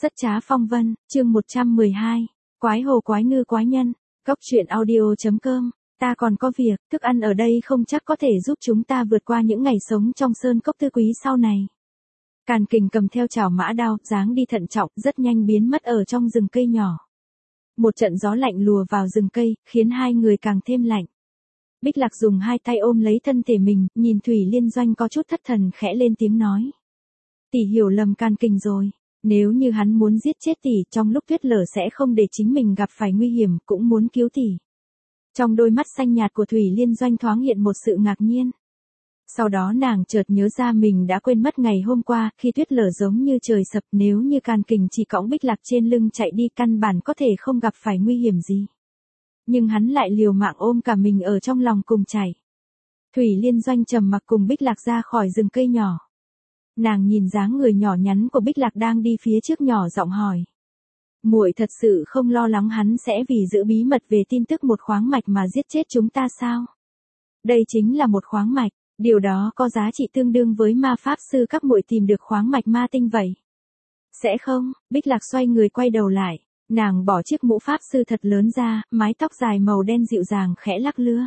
Rất trá phong vân, chương 112. Quái hồ quái ngư quái nhân. Góc truyện audio.com. Ta còn có việc, thức ăn ở đây không chắc có thể giúp chúng ta vượt qua những ngày sống trong sơn cốc tư quý sau này. Càn Kình cầm theo chảo mã đao, dáng đi thận trọng, rất nhanh biến mất ở trong rừng cây nhỏ. Một trận gió lạnh lùa vào rừng cây, khiến hai người càng thêm lạnh. Bích Lạc dùng hai tay ôm lấy thân thể mình, nhìn Thủy Liên Doanh có chút thất thần khẽ lên tiếng nói. Tỷ hiểu lầm Càn Kình rồi. Nếu như hắn muốn giết chết tỷ, trong lúc tuyết lở sẽ không để chính mình gặp phải nguy hiểm, cũng muốn cứu tỷ. Trong đôi mắt xanh nhạt của Thủy Liên Doanh thoáng hiện một sự ngạc nhiên. Sau đó nàng chợt nhớ ra mình đã quên mất ngày hôm qua, khi tuyết lở giống như trời sập, nếu như Càn Kình chỉ cõng Bích Lạc trên lưng chạy đi căn bản có thể không gặp phải nguy hiểm gì. Nhưng hắn lại liều mạng ôm cả mình ở trong lòng cùng chạy. Thủy Liên Doanh trầm mặc cùng Bích Lạc ra khỏi rừng cây nhỏ. Nàng nhìn dáng người nhỏ nhắn của Bích Lạc đang đi phía trước nhỏ giọng hỏi. Muội thật sự không lo lắng hắn sẽ vì giữ bí mật về tin tức một khoáng mạch mà giết chết chúng ta sao? Đây chính là một khoáng mạch, điều đó có giá trị tương đương với ma pháp sư các muội tìm được khoáng mạch ma tinh vậy. Sẽ không, Bích Lạc xoay người quay đầu lại, nàng bỏ chiếc mũ pháp sư thật lớn ra, mái tóc dài màu đen dịu dàng khẽ lắc lưa.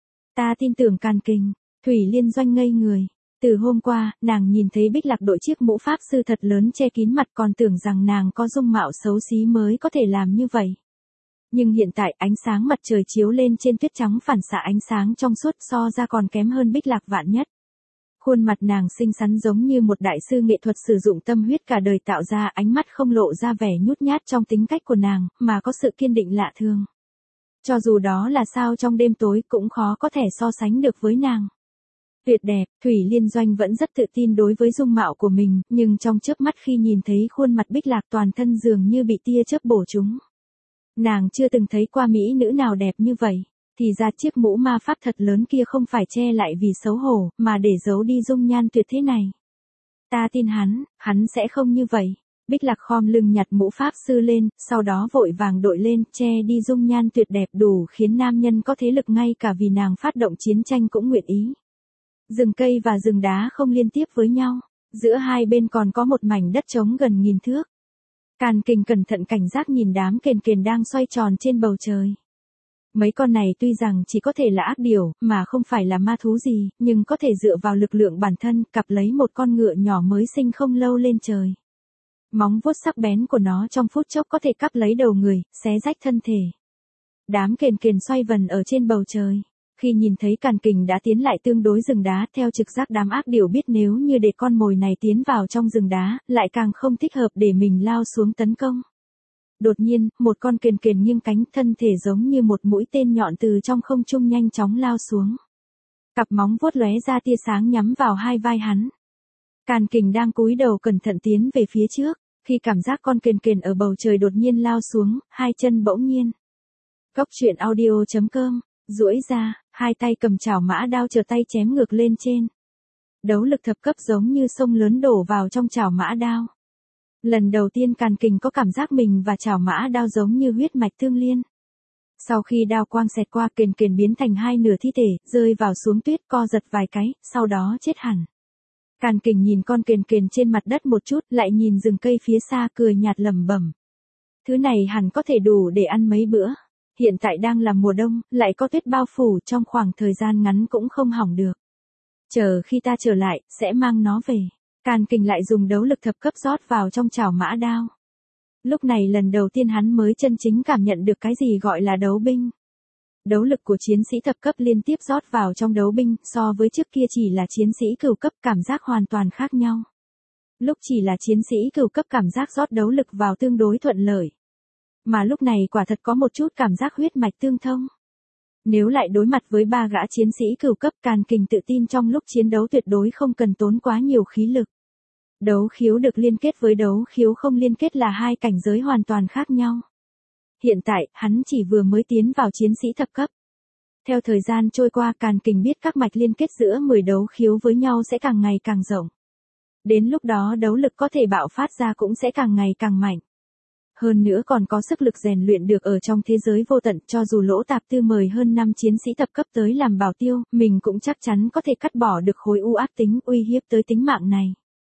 Ta tin tưởng Càn Kình. Thủy Liên Doanh ngây người. Từ hôm qua, nàng nhìn thấy Bích Lạc đội chiếc mũ pháp sư thật lớn che kín mặt còn tưởng rằng nàng có dung mạo xấu xí mới có thể làm như vậy. Nhưng hiện tại ánh sáng mặt trời chiếu lên trên tuyết trắng phản xạ ánh sáng trong suốt so ra còn kém hơn Bích Lạc vạn nhất. Khuôn mặt nàng xinh xắn giống như một đại sư nghệ thuật sử dụng tâm huyết cả đời tạo ra, ánh mắt không lộ ra vẻ nhút nhát trong tính cách của nàng, mà có sự kiên định lạ thường. Cho dù đó là sao trong đêm tối cũng khó có thể so sánh được với nàng. Tuyệt đẹp, Thủy Liên Doanh vẫn rất tự tin đối với dung mạo của mình, nhưng trong chớp mắt khi nhìn thấy khuôn mặt Bích Lạc toàn thân dường như bị tia chớp bổ trúng. Nàng chưa từng thấy qua mỹ nữ nào đẹp như vậy, thì ra chiếc mũ ma pháp thật lớn kia không phải che lại vì xấu hổ, mà để giấu đi dung nhan tuyệt thế này. Ta tin hắn sẽ không như vậy. Bích Lạc khom lưng nhặt mũ pháp sư lên, sau đó vội vàng đội lên, che đi dung nhan tuyệt đẹp đủ khiến nam nhân có thế lực ngay cả vì nàng phát động chiến tranh cũng nguyện ý. Rừng cây và rừng đá không liên tiếp với nhau, giữa hai bên còn có một mảnh đất trống gần 1000 thước. Càn Kình cẩn thận cảnh giác nhìn đám kền kền đang xoay tròn trên bầu trời. Mấy con này tuy rằng chỉ có thể là ác điểu, mà không phải là ma thú gì, nhưng có thể dựa vào lực lượng bản thân, cặp lấy một con ngựa nhỏ mới sinh không lâu lên trời. Móng vuốt sắc bén của nó trong phút chốc có thể cắp lấy đầu người, xé rách thân thể. Đám kền kền xoay vần ở trên bầu trời. Khi nhìn thấy Càn Kình đã tiến lại tương đối rừng đá, theo trực giác đám ác điểu biết nếu như để con mồi này tiến vào trong rừng đá, lại càng không thích hợp để mình lao xuống tấn công. Đột nhiên, một con kền kền nghiêng cánh, thân thể giống như một mũi tên nhọn từ trong không trung nhanh chóng lao xuống. Cặp móng vuốt lóe ra tia sáng nhắm vào hai vai hắn. Càn Kình đang cúi đầu cẩn thận tiến về phía trước, khi cảm giác con kền kền ở bầu trời đột nhiên lao xuống, hai chân bỗng nhiên. Góc truyện audio.com. Duỗi ra, hai tay cầm chảo mã đao trở tay chém ngược lên trên. Đấu lực thập cấp giống như sông lớn đổ vào trong chảo mã đao. Lần đầu tiên Càn Kình có cảm giác mình và chảo mã đao giống như huyết mạch tương liên. Sau khi đao quang xẹt qua, kền kền biến thành hai nửa thi thể, rơi vào xuống tuyết co giật vài cái, sau đó chết hẳn. Càn Kình nhìn con kền kền trên mặt đất một chút, lại nhìn rừng cây phía xa cười nhạt lẩm bẩm. Thứ này hẳn có thể đủ để ăn mấy bữa. Hiện tại đang là mùa đông, lại có tuyết bao phủ, trong khoảng thời gian ngắn cũng không hỏng được. Chờ khi ta trở lại, sẽ mang nó về. Càn Kình lại dùng đấu lực thập cấp rót vào trong chảo mã đao. Lúc này lần đầu tiên hắn mới chân chính cảm nhận được cái gì gọi là đấu binh. Đấu lực của chiến sĩ thập cấp liên tiếp rót vào trong đấu binh, so với trước kia chỉ là chiến sĩ cửu cấp cảm giác hoàn toàn khác nhau. Lúc chỉ là chiến sĩ cửu cấp cảm giác rót đấu lực vào tương đối thuận lợi. Mà lúc này quả thật có một chút cảm giác huyết mạch tương thông. Nếu lại đối mặt với ba gã chiến sĩ cửu cấp, Càn Kình tự tin trong lúc chiến đấu tuyệt đối không cần tốn quá nhiều khí lực. Đấu khiếu được liên kết với đấu khiếu không liên kết là hai cảnh giới hoàn toàn khác nhau. Hiện tại, hắn chỉ vừa mới tiến vào chiến sĩ thập cấp. Theo thời gian trôi qua, Càn Kình biết các mạch liên kết giữa 10 đấu khiếu với nhau sẽ càng ngày càng rộng. Đến lúc đó đấu lực có thể bạo phát ra cũng sẽ càng ngày càng mạnh. Hơn nữa còn có sức lực rèn luyện được ở trong thế giới vô tận, cho dù Lỗ Tạp Tư mời hơn 5 chiến sĩ thập cấp tới làm bảo tiêu, mình cũng chắc chắn có thể cắt bỏ được khối u ác tính uy hiếp tới tính mạng này.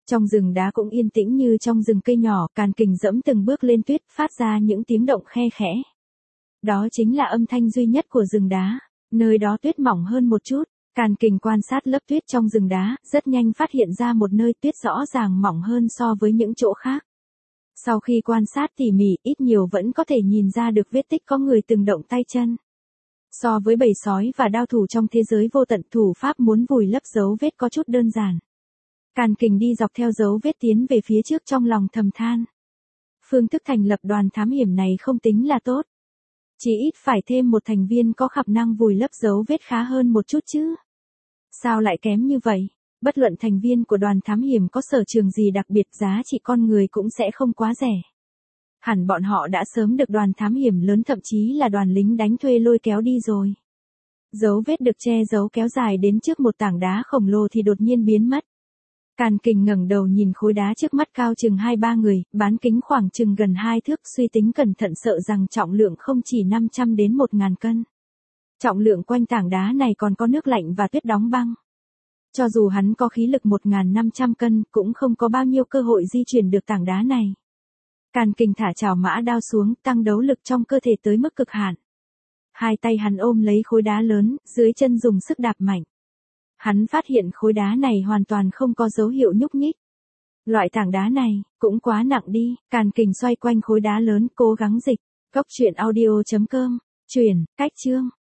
Trong rừng đá cũng yên tĩnh như trong rừng cây nhỏ, Càn Kình dẫm từng bước lên tuyết, phát ra những tiếng động khe khẽ. Đó chính là âm thanh duy nhất của rừng đá. Nơi đó tuyết mỏng hơn một chút. Càn Kình quan sát lớp tuyết trong rừng đá, rất nhanh phát hiện ra một nơi tuyết rõ ràng mỏng hơn so với những chỗ khác. Sau khi quan sát tỉ mỉ, ít nhiều vẫn có thể nhìn ra được vết tích có người từng động tay chân. So với bầy sói và đao thủ trong thế giới vô tận, thủ pháp muốn vùi lấp dấu vết có chút đơn giản. Càn Kình đi dọc theo dấu vết tiến về phía trước trong lòng thầm than. Phương thức thành lập đoàn thám hiểm này không tính là tốt. Chỉ ít phải thêm một thành viên có khả năng vùi lấp dấu vết khá hơn một chút chứ. Sao lại kém như vậy? Bất luận thành viên của đoàn thám hiểm có sở trường gì đặc biệt, giá trị con người cũng sẽ không quá rẻ. Hẳn bọn họ đã sớm được đoàn thám hiểm lớn, thậm chí là đoàn lính đánh thuê lôi kéo đi rồi. Dấu vết được che giấu kéo dài đến trước một tảng đá khổng lồ thì đột nhiên biến mất. Càn Kình ngẩng đầu nhìn khối đá trước mắt cao chừng 2-3 người, bán kính khoảng chừng gần 2 thước, suy tính cẩn thận sợ rằng trọng lượng không chỉ 500 đến 1000 cân. Trọng lượng quanh tảng đá này còn có nước lạnh và tuyết đóng băng. Cho dù hắn có khí lực 1500 cân, cũng không có bao nhiêu cơ hội di chuyển được tảng đá này. Càn Kình thả chảo mã đao xuống, tăng đấu lực trong cơ thể tới mức cực hạn. Hai tay hắn ôm lấy khối đá lớn, dưới chân dùng sức đạp mạnh. Hắn phát hiện khối đá này hoàn toàn không có dấu hiệu nhúc nhích. Loại tảng đá này, cũng quá nặng đi. Càn Kình xoay quanh khối đá lớn, cố gắng dịch. Cốc truyện audio.com, chuyển, cách chương.